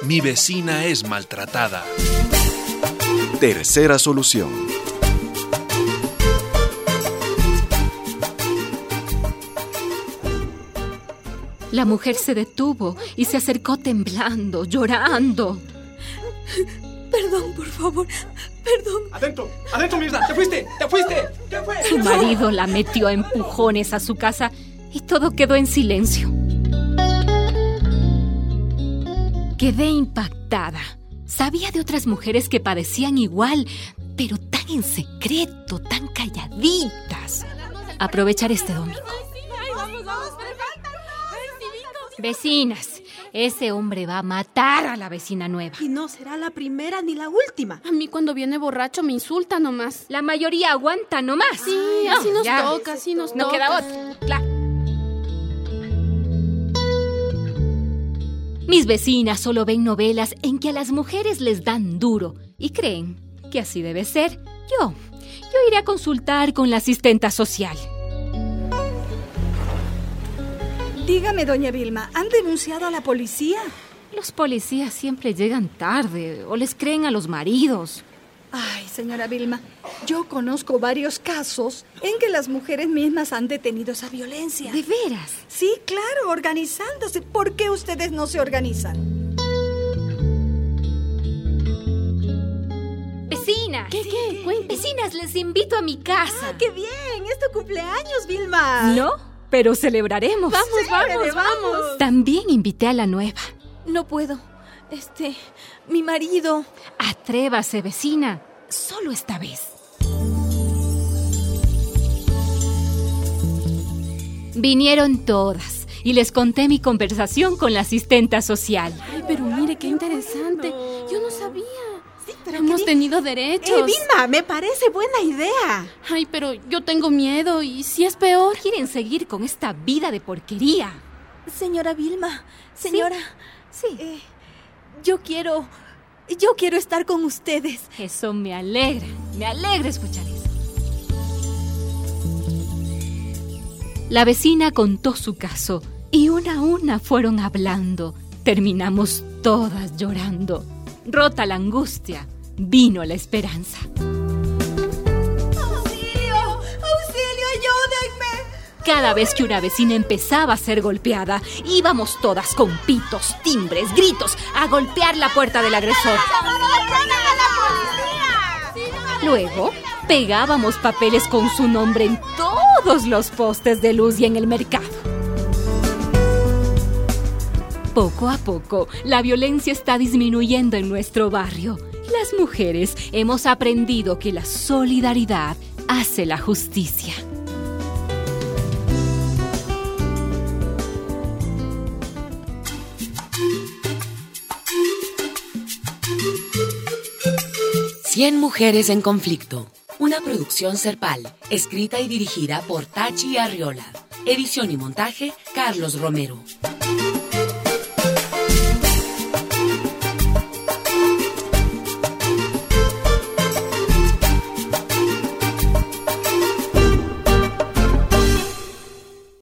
Mi vecina es maltratada. Tercera solución. La mujer se detuvo y se acercó temblando, llorando. Perdón, por favor, perdón. Adentro, Mirna, te fuiste. Su marido la metió a empujones a su casa y todo quedó en silencio. Quedé impactada. Sabía de otras mujeres que padecían igual, pero tan en secreto, tan calladitas. Aprovechar este domingo. Vecinas, ese hombre va a matar a la vecina nueva. Y no será la primera ni la última. A mí cuando viene borracho me insulta nomás. La mayoría aguanta nomás. Sí, así nos toca, así nos toca. No queda otra, claro. Mis vecinas solo ven novelas en que a las mujeres les dan duro y creen que así debe ser. Yo iré a consultar con la asistenta social. Dígame, doña Vilma, ¿han denunciado a la policía? Los policías siempre llegan tarde o les creen a los maridos. Ay, señora Vilma, yo conozco varios casos en que las mujeres mismas han detenido esa violencia. ¿De veras? Sí, claro, organizándose. ¿Por qué ustedes no se organizan? ¡Vecinas! ¿Qué? Vecinas, les invito a mi casa. ¡Ah, qué bien! ¡Es tu cumpleaños, Vilma! ¿No? Pero celebraremos. Vamos. También invité a la nueva. No puedo. Mi marido... Atrévase, vecina. Solo esta vez. Vinieron todas y les conté mi conversación con la asistenta social. Ay, pero mire, qué interesante. Yo no sabía. Sí, pero hemos tenido derechos. Vilma, me parece buena idea. Ay, pero yo tengo miedo y si es peor. ¿Quieren seguir con esta vida de porquería? Señora Vilma, señora... Sí. Yo quiero estar con ustedes. Eso me alegra escuchar eso. La vecina contó su caso y una a una fueron hablando. Terminamos todas llorando. Rota la angustia, vino la esperanza. ¡Auxilio, ayúdenme! Cada vez que una vecina empezaba a ser golpeada, íbamos todas con pitos, timbres, gritos a golpear la puerta del agresor. Luego, pegábamos papeles con su nombre en todos los postes de luz y en el mercado. Poco a poco, la violencia está disminuyendo en nuestro barrio. Las mujeres hemos aprendido que la solidaridad hace la justicia. Cien mujeres en conflicto. Una producción Serpal, escrita y dirigida por Tachi Arriola. Edición y montaje, Carlos Romero.